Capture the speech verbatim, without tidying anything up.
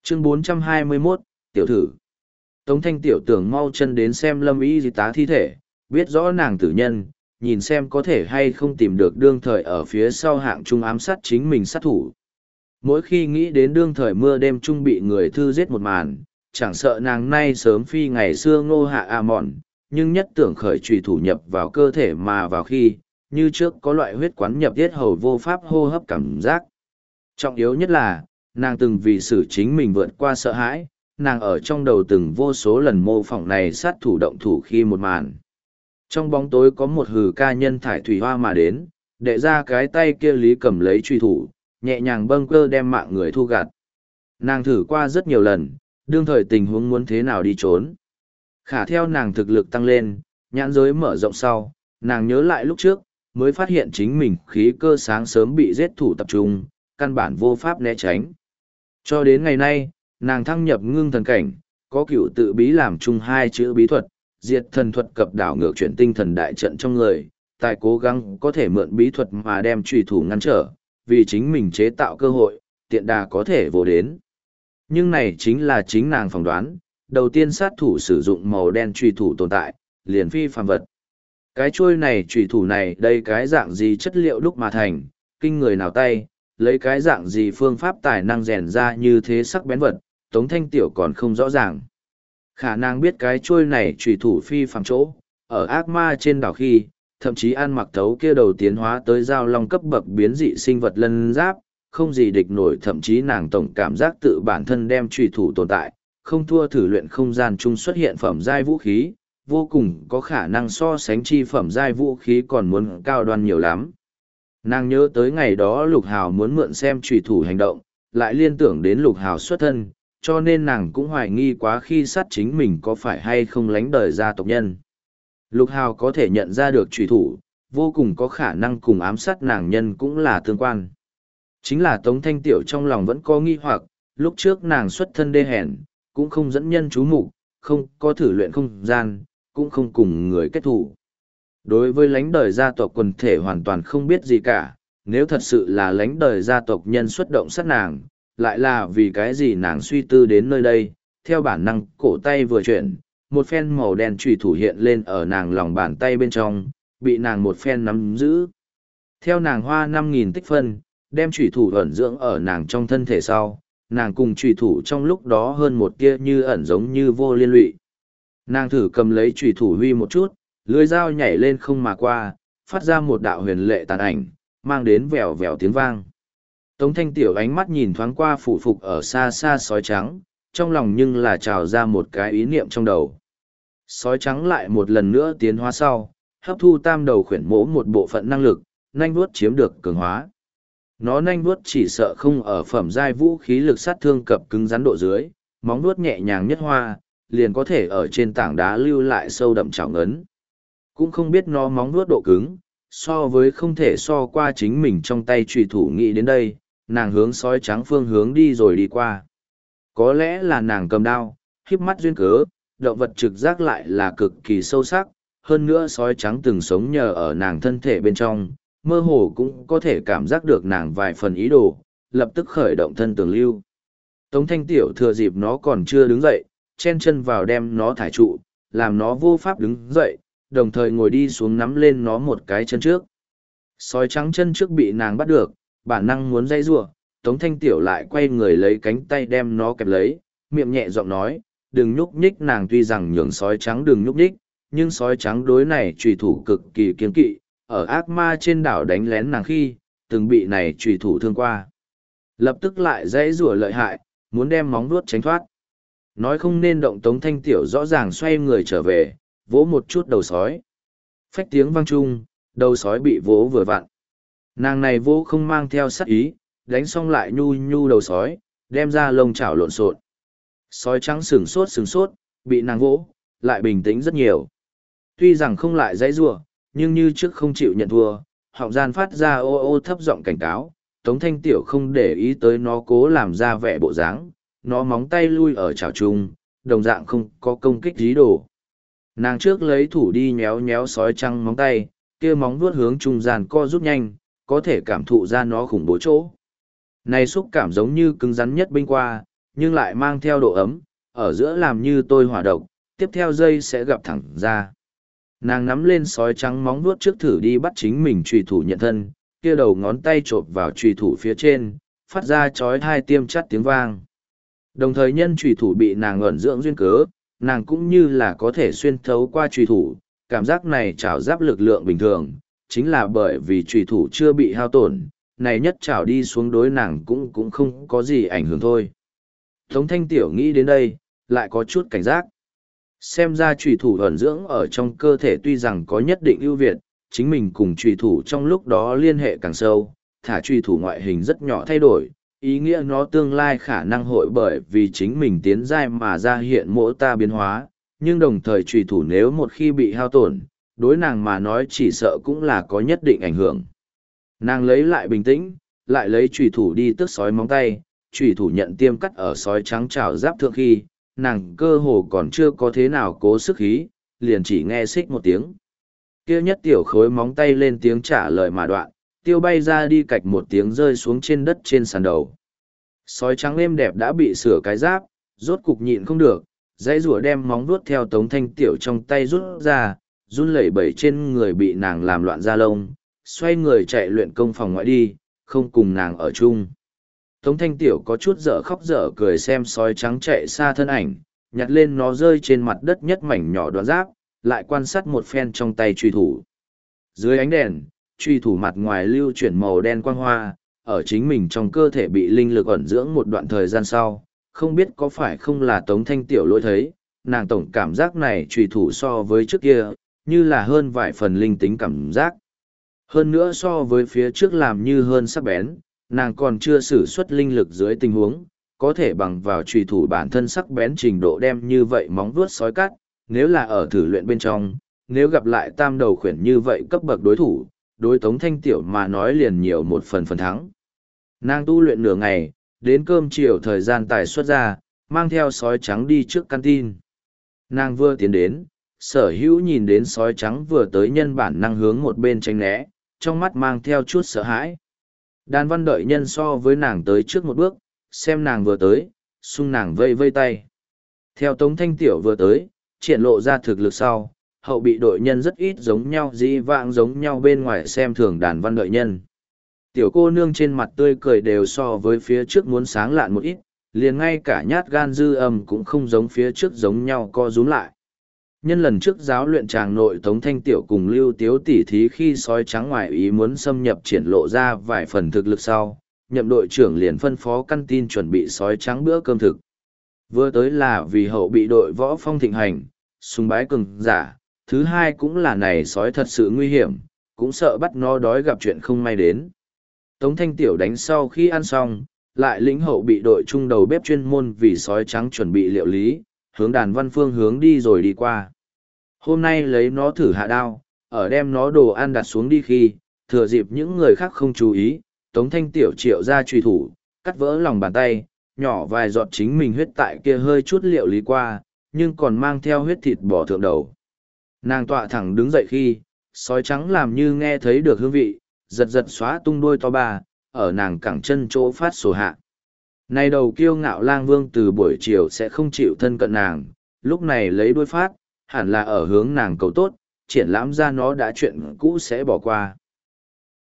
Chương bốn trăm hai mươi mốt, tiểu thử. Tống Thanh tiểu tưởng mau chân đến xem Lâm y tá thi thể, biết rõ nàng tử nhân, nhìn xem có thể hay không tìm được đương thời ở phía sau hạng trung ám sát chính mình sát thủ. Mỗi khi nghĩ đến đương thời mưa đêm trung bị người thư giết một màn, chẳng sợ nàng nay sớm phi ngày xưa ngô hạ a mòn, nhưng nhất tưởng khởi trùy thủ nhập vào cơ thể mà vào khi, như trước có loại huyết quán nhập tiết hầu vô pháp hô hấp cảm giác. Trọng yếu nhất là, nàng từng vì xử chính mình vượt qua sợ hãi, nàng ở trong đầu từng vô số lần mô phỏng này sát thủ động thủ khi một màn. Trong bóng tối có một hừ ca nhân thải thủy hoa mà đến, đệ ra cái tay kia lý cầm lấy truy thủ, nhẹ nhàng bâng cơ đem mạng người thu gạt. Nàng thử qua rất nhiều lần, đương thời tình huống muốn thế nào đi trốn. Khả theo nàng thực lực tăng lên, nhãn giới mở rộng sau, nàng nhớ lại lúc trước, mới phát hiện chính mình khí cơ sáng sớm bị giết thủ tập trung, căn bản vô pháp né tránh. Cho đến ngày nay, nàng thăng nhập ngưng thần cảnh, có cựu tự bí làm chung hai chữ bí thuật, diệt thần thuật cập đảo ngược chuyển tinh thần đại trận trong người, tại cố gắng có thể mượn bí thuật mà đem truy thủ ngăn trở, vì chính mình chế tạo cơ hội, tiện đà có thể vô đến. Nhưng này chính là chính nàng phỏng đoán, đầu tiên sát thủ sử dụng màu đen truy thủ tồn tại, liền phi phàm vật. Cái chuôi này truy thủ này đây cái dạng gì chất liệu đúc mà thành, kinh người nào tay, lấy cái dạng gì phương pháp tài năng rèn ra như thế sắc bén vật, Tống Thanh Tiểu còn không rõ ràng. Khả năng biết cái chuôi này truy thủ phi phàm chỗ, ở ác ma trên đảo khi, thậm chí ăn mặc thấu kia đầu tiến hóa tới giao long cấp bậc biến dị sinh vật lân giáp, không gì địch nổi, thậm chí nàng tổng cảm giác tự bản thân đem truy thủ tồn tại, không thua thử luyện không gian chung xuất hiện phẩm giai vũ khí, vô cùng có khả năng so sánh chi phẩm giai vũ khí còn muốn cao đoan nhiều lắm. Nàng nhớ tới ngày đó Lục Hào muốn mượn xem truy thủ hành động, lại liên tưởng đến Lục Hào xuất thân, cho nên nàng cũng hoài nghi quá khi sát chính mình có phải hay không lánh đời gia tộc nhân. Lục Hào có thể nhận ra được truy thủ, vô cùng có khả năng cùng ám sát nàng nhân cũng là tương quan. Chính là Tống Thanh Tiểu trong lòng vẫn có nghi hoặc, lúc trước nàng xuất thân đê hèn, cũng không dẫn nhân chú mục, không có thử luyện không gian, cũng không cùng người kết thủ. Đối với lãnh đời gia tộc quần thể hoàn toàn không biết gì cả, nếu thật sự là lãnh đời gia tộc nhân xuất động sát nàng, lại là vì cái gì nàng suy tư đến nơi đây, theo bản năng cổ tay vừa chuyển, một phen màu đen trùy thủ hiện lên ở nàng lòng bàn tay bên trong, bị nàng một phen nắm giữ. Theo nàng hoa năm nghìn tích phân, đem trùy thủ ẩn dưỡng ở nàng trong thân thể sau, nàng cùng trùy thủ trong lúc đó hơn một tia như ẩn giống như vô liên lụy. Nàng thử cầm lấy trùy thủ huy một chút, lưỡi dao nhảy lên không mà qua, phát ra một đạo huyền lệ tàn ảnh, mang đến vèo vèo tiếng vang. Tống Thanh Tiểu ánh mắt nhìn thoáng qua phủ phục ở xa xa sói trắng, trong lòng nhưng là trào ra một cái ý niệm trong đầu. Sói trắng lại một lần nữa tiến hóa sau, hấp thu tam đầu khuyển mỗ một bộ phận năng lực, nanh vuốt chiếm được cường hóa. Nó nanh vuốt chỉ sợ không ở phẩm giai vũ khí lực sát thương cập cứng rắn độ dưới, móng vuốt nhẹ nhàng nhất hoa, liền có thể ở trên tảng đá lưu lại sâu đậm trảo ngấn. Cũng không biết nó móng vuốt độ cứng, so với không thể so qua chính mình trong tay trùy thủ nghĩ đến đây, nàng hướng sói trắng phương hướng đi rồi đi qua. Có lẽ là nàng cầm đao, khiếp mắt duyên cớ, động vật trực giác lại là cực kỳ sâu sắc, hơn nữa sói trắng từng sống nhờ ở nàng thân thể bên trong, mơ hồ cũng có thể cảm giác được nàng vài phần ý đồ, lập tức khởi động thân tường lưu. Tống Thanh Tiểu thừa dịp nó còn chưa đứng dậy, chen chân vào đem nó thải trụ, làm nó vô pháp đứng dậy, đồng thời ngồi đi xuống nắm lên nó một cái chân trước. Sói trắng chân trước bị nàng bắt được, bản năng muốn dây rủa, Tống Thanh Tiểu lại quay người lấy cánh tay đem nó kẹp lấy, miệng nhẹ giọng nói, đừng nhúc nhích. Nàng tuy rằng nhường sói trắng đừng nhúc nhích, nhưng sói trắng đối này trùy thủ cực kỳ kiên kỵ, ở ác ma trên đảo đánh lén nàng khi, từng bị này trùy thủ thương qua. Lập tức lại dãy rủa lợi hại, muốn đem móng vuốt tránh thoát. Nói không nên động, Tống Thanh Tiểu rõ ràng xoay người trở về, vỗ một chút đầu sói. Phách tiếng vang chung, đầu sói bị vỗ vừa vặn. Nàng này vỗ không mang theo sát ý, đánh xong lại nhu nhu đầu sói, đem ra lông chảo lộn xộn. Sói trắng sừng sốt sừng sốt, bị nàng vỗ, lại bình tĩnh rất nhiều. Tuy rằng không lại dãy rủa, nhưng như trước không chịu nhận thua, họng gian phát ra ô ô thấp giọng cảnh cáo. Tống Thanh Tiểu không để ý tới nó cố làm ra vẻ bộ dáng, nó móng tay lui ở chảo chung, đồng dạng không có công kích dí đồ. Nàng trước lấy thủ đi nhéo nhéo sói trắng móng tay, kia móng vuốt hướng trung gian co rút nhanh, có thể cảm thụ ra nó khủng bố chỗ. Này xúc cảm giống như cứng rắn nhất binh qua, nhưng lại mang theo độ ấm, ở giữa làm như tôi hỏa độc, tiếp theo dây sẽ gặp thẳng ra. Nàng nắm lên sói trắng móng vuốt trước thử đi bắt chính mình trùy thủ nhận thân, kia đầu ngón tay chộp vào trùy thủ phía trên, phát ra chói hai tiêm chắt tiếng vang. Đồng thời nhân trùy thủ bị nàng ẩn dưỡng duyên cớ, nàng cũng như là có thể xuyên thấu qua trùy thủ, cảm giác này trảo giáp lực lượng bình thường, chính là bởi vì trùy thủ chưa bị hao tổn, này nhất trảo đi xuống đối nàng cũng cũng không có gì ảnh hưởng thôi. Tống Thanh Tiểu nghĩ đến đây, lại có chút cảnh giác. Xem ra trùy thủ ẩn dưỡng ở trong cơ thể tuy rằng có nhất định ưu việt, chính mình cùng trùy thủ trong lúc đó liên hệ càng sâu, thả trùy thủ ngoại hình rất nhỏ thay đổi, ý nghĩa nó tương lai khả năng hội bởi vì chính mình tiến giai mà ra hiện mỗi ta biến hóa, nhưng đồng thời trùy thủ nếu một khi bị hao tổn, đối nàng mà nói chỉ sợ cũng là có nhất định ảnh hưởng. Nàng lấy lại bình tĩnh, lại lấy trùy thủ đi tước sói móng tay, trùy thủ nhận tiêm cắt ở sói trắng trào giáp thượng khi, nàng cơ hồ còn chưa có thế nào cố sức khí, liền chỉ nghe xích một tiếng. Kia nhất tiểu khối móng tay lên tiếng trả lời mà đoạn, tiêu bay ra đi cạch một tiếng rơi xuống trên đất trên sàn đầu. Sói trắng êm đẹp đã bị sửa cái giáp, rốt cục nhịn không được, dãy rủa đem móng vuốt theo Tống Thanh Tiểu trong tay rút ra, run lẩy bẩy trên người bị nàng làm loạn da lông, xoay người chạy luyện công phòng ngoại đi, không cùng nàng ở chung. Tống Thanh Tiểu có chút dở khóc dở cười xem sói trắng chạy xa thân ảnh, nhặt lên nó rơi trên mặt đất nhất mảnh nhỏ đoạn giáp, lại quan sát một phen trong tay truy thủ. Dưới ánh đèn, truy thủ mặt ngoài lưu chuyển màu đen quang hoa, ở chính mình trong cơ thể bị linh lực ẩn dưỡng một đoạn thời gian sau, không biết có phải không là Tống Thanh Tiểu lỗi thấy, nàng tổng cảm giác này truy thủ so với trước kia, như là hơn vài phần linh tính cảm giác. Hơn nữa so với phía trước làm như hơn sắc bén, nàng còn chưa sử xuất linh lực dưới tình huống, có thể bằng vào truy thủ bản thân sắc bén trình độ đem như vậy móng vuốt sói cắt, nếu là ở thử luyện bên trong, nếu gặp lại tam đầu khuyển như vậy cấp bậc đối thủ, đối Tống Thanh Tiểu mà nói liền nhiều một phần phần thắng. Nàng tu luyện nửa ngày, đến cơm chiều thời gian tài xuất ra, mang theo sói trắng đi trước canteen. Nàng vừa tiến đến, sở hữu nhìn đến sói trắng vừa tới nhân bản năng hướng một bên tránh né, trong mắt mang theo chút sợ hãi. Đàn văn đợi nhân so với nàng tới trước một bước, xem nàng vừa tới, xung nàng vây vây tay. Theo Tống Thanh Tiểu vừa tới, triển lộ ra thực lực sau, hậu bị đội nhân rất ít giống nhau dĩ vãng giống nhau bên ngoài xem thường đàn văn đợi nhân. Tiểu cô nương trên mặt tươi cười đều so với phía trước muốn sáng lạn một ít, liền ngay cả nhát gan dư âm cũng không giống phía trước giống nhau co rúm lại. Nhân lần trước giáo luyện tràng nội Tống Thanh Tiểu cùng Lưu Tiếu tỉ thí khi sói trắng ngoài ý muốn xâm nhập triển lộ ra vài phần thực lực sau, nhậm đội trưởng liền phân phó căn tin chuẩn bị sói trắng bữa cơm thực. Vừa tới là vì hậu bị đội võ phong thịnh hành, sùng bái cường giả, thứ hai cũng là này sói thật sự nguy hiểm, cũng sợ bắt nó đói gặp chuyện không may đến. Tống Thanh Tiểu đánh sau khi ăn xong, lại lĩnh hậu bị đội trung đầu bếp chuyên môn vì sói trắng chuẩn bị liệu lý, hướng đàn văn phương hướng đi rồi đi qua. Hôm nay lấy nó thử hạ đao, ở đem nó đồ ăn đặt xuống đi khi, thừa dịp những người khác không chú ý, Tống Thanh Tiểu triệu ra truy thủ, cắt vỡ lòng bàn tay, nhỏ vài giọt chính mình huyết tại kia hơi chút liệu lý qua, nhưng còn mang theo huyết thịt bò thượng đầu. Nàng tọa thẳng đứng dậy khi, sói trắng làm như nghe thấy được hương vị, giật giật xóa tung đuôi to ba, ở nàng cẳng chân chỗ phát sổ hạ. Này đầu kiêu ngạo lang vương từ buổi chiều sẽ không chịu thân cận nàng, lúc này lấy đuôi phát, hẳn là ở hướng nàng cầu tốt, triển lãm ra nó đã chuyện cũ sẽ bỏ qua.